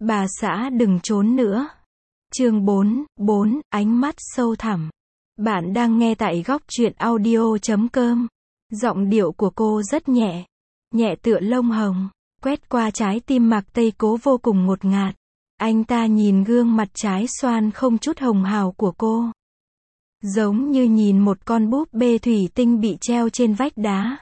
Bà xã đừng trốn nữa. Chương 4, ánh mắt sâu thẳm. Bạn đang nghe tại góc truyện audio.com. Giọng điệu của cô rất nhẹ, nhẹ tựa lông hồng, quét qua trái tim Mạc Tây Cố vô cùng ngột ngạt. Anh ta nhìn gương mặt trái xoan không chút hồng hào của cô, giống như nhìn một con búp bê thủy tinh bị treo trên vách đá.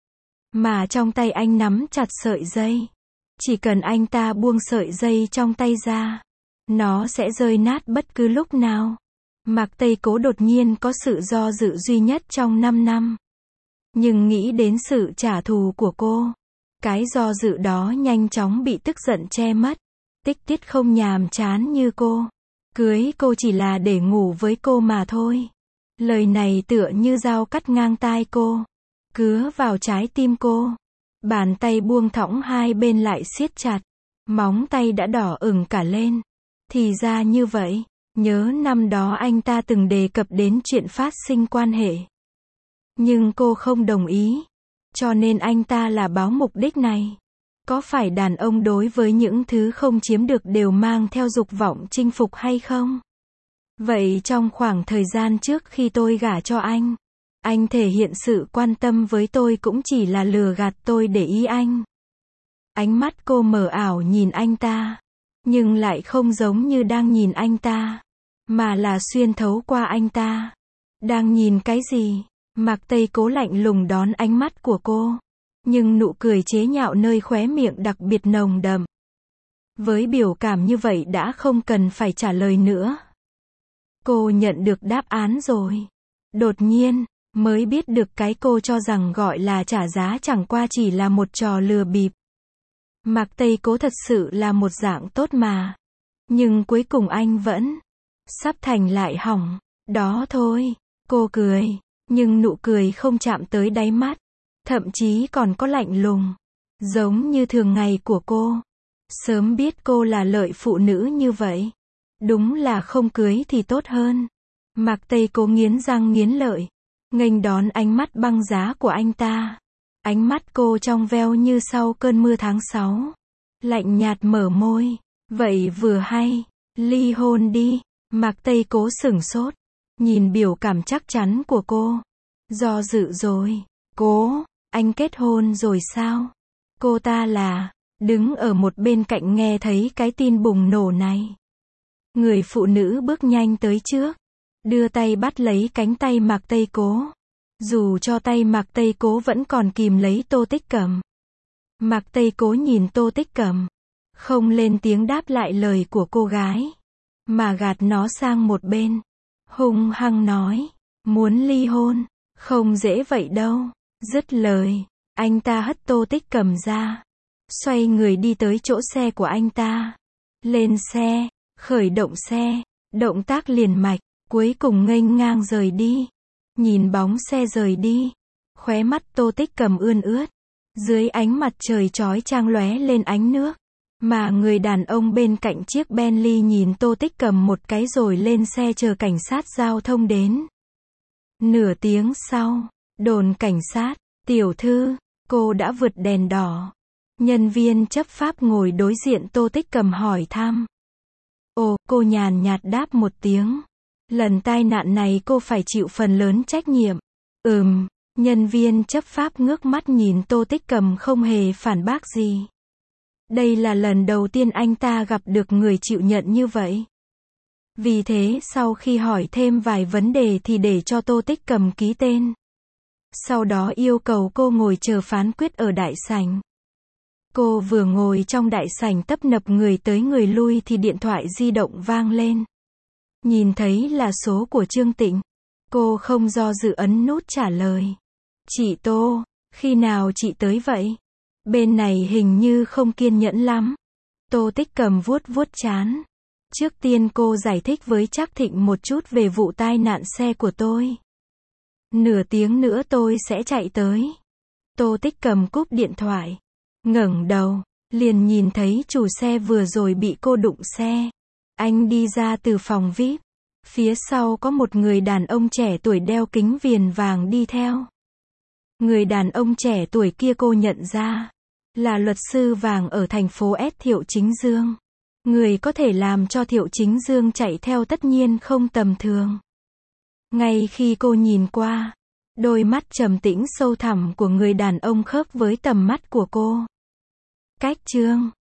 Mà trong tay anh nắm chặt sợi dây. Chỉ cần anh ta buông sợi dây trong tay ra, nó sẽ rơi nát bất cứ lúc nào. Mạc Tây Cố đột nhiên có sự do dự duy nhất trong 5 năm. Nhưng nghĩ đến sự trả thù của cô, cái do dự đó nhanh chóng bị tức giận che mất. Tích Tiết không nhàm chán như cô. Cưới cô chỉ là để ngủ với cô mà thôi. Lời này tựa như dao cắt ngang tai cô, cứa vào trái tim cô. Bàn tay buông thõng hai bên lại siết chặt, móng tay đã đỏ ửng cả lên. Thì ra như vậy, nhớ năm đó anh ta từng đề cập đến chuyện phát sinh quan hệ. Nhưng cô không đồng ý, cho nên anh ta là báo mục đích này. Có phải đàn ông đối với những thứ không chiếm được đều mang theo dục vọng chinh phục hay không? Vậy trong khoảng thời gian trước khi tôi gả cho anh thể hiện sự quan tâm với tôi cũng chỉ là lừa gạt tôi để ý anh. Ánh mắt cô mờ ảo nhìn anh ta, nhưng lại không giống như đang nhìn anh ta, mà là xuyên thấu qua anh ta. Đang nhìn cái gì? Mạc Tây Cố lạnh lùng đón ánh mắt của cô, nhưng nụ cười chế nhạo nơi khóe miệng đặc biệt nồng đậm. Với biểu cảm như vậy đã không cần phải trả lời nữa. Cô nhận được đáp án rồi. Đột nhiên, mới biết được cái cô cho rằng gọi là trả giá chẳng qua chỉ là một trò lừa bịp. Mạc Tây Cố thật sự là một dạng tốt mà. Nhưng cuối cùng anh vẫn sắp thành lại hỏng. Đó thôi. Cô cười, nhưng nụ cười không chạm tới đáy mắt. Thậm chí còn có lạnh lùng, giống như thường ngày của cô. Sớm biết cô là lợi phụ nữ như vậy, đúng là không cưới thì tốt hơn. Mạc Tây Cố nghiến răng nghiến lợi, nghênh đón ánh mắt băng giá của anh ta. Ánh mắt cô trong veo như sau cơn mưa tháng 6. Lạnh nhạt mở môi. Vậy vừa hay, ly hôn đi. Mạc Tây Cố sửng sốt, nhìn biểu cảm chắc chắn của cô. Do dự rồi. Cố, anh kết hôn rồi sao? Cô ta là, đứng ở một bên cạnh nghe thấy cái tin bùng nổ này. Người phụ nữ bước nhanh tới trước, đưa tay bắt lấy cánh tay Mạc Tây Cố. Dù cho tay Mạc Tây Cố vẫn còn kìm lấy Tô Tích Cẩm. Mạc Tây Cố nhìn Tô Tích Cẩm, không lên tiếng đáp lại lời của cô gái, mà gạt nó sang một bên, hung hăng nói, muốn ly hôn, không dễ vậy đâu. Dứt lời, anh ta hất Tô Tích Cẩm ra, xoay người đi tới chỗ xe của anh ta. Lên xe, khởi động xe, động tác liền mạch, cuối cùng nghênh ngang rời đi. Nhìn bóng xe rời đi, khóe mắt Tô Tích Cẩm ươn ướt. Dưới ánh mặt trời chói chang lóe lên ánh nước, mà người đàn ông bên cạnh chiếc Bentley nhìn Tô Tích Cẩm một cái rồi lên xe chờ cảnh sát giao thông đến. Nửa tiếng sau, đồn cảnh sát, tiểu thư, cô đã vượt đèn đỏ. Nhân viên chấp pháp ngồi đối diện Tô Tích Cẩm hỏi thăm. Ồ, cô nhàn nhạt đáp một tiếng. Lần tai nạn này cô phải chịu phần lớn trách nhiệm. Nhân viên chấp pháp ngước mắt nhìn Tô Tích Cẩm không hề phản bác gì. Đây là lần đầu tiên anh ta gặp được người chịu nhận như vậy. Vì thế sau khi hỏi thêm vài vấn đề thì để cho Tô Tích Cẩm ký tên. Sau đó yêu cầu cô ngồi chờ phán quyết ở đại sảnh. Cô vừa ngồi trong đại sảnh tấp nập người tới người lui thì điện thoại di động vang lên. Nhìn thấy là số của Trương Tịnh, cô không do dự ấn nút trả lời. Chị Tô, khi nào chị tới vậy? Bên này hình như không kiên nhẫn lắm. Tô Tích Cẩm vuốt vuốt trán. Trước tiên cô giải thích với Trác Thịnh một chút về vụ tai nạn xe của tôi. Nửa tiếng nữa tôi sẽ chạy tới. Tô Tích Cẩm cúp điện thoại, ngẩng đầu, liền nhìn thấy chủ xe vừa rồi bị cô đụng xe. Anh đi ra từ phòng VIP. Phía sau có một người đàn ông trẻ tuổi đeo kính viền vàng đi theo. Người đàn ông trẻ tuổi kia cô nhận ra là luật sư vàng ở thành phố S Thiệu Chính Dương. Người có thể làm cho Thiệu Chính Dương chạy theo tất nhiên không tầm thường. Ngay khi cô nhìn qua, đôi mắt trầm tĩnh sâu thẳm của người đàn ông khớp với tầm mắt của cô. Cách chương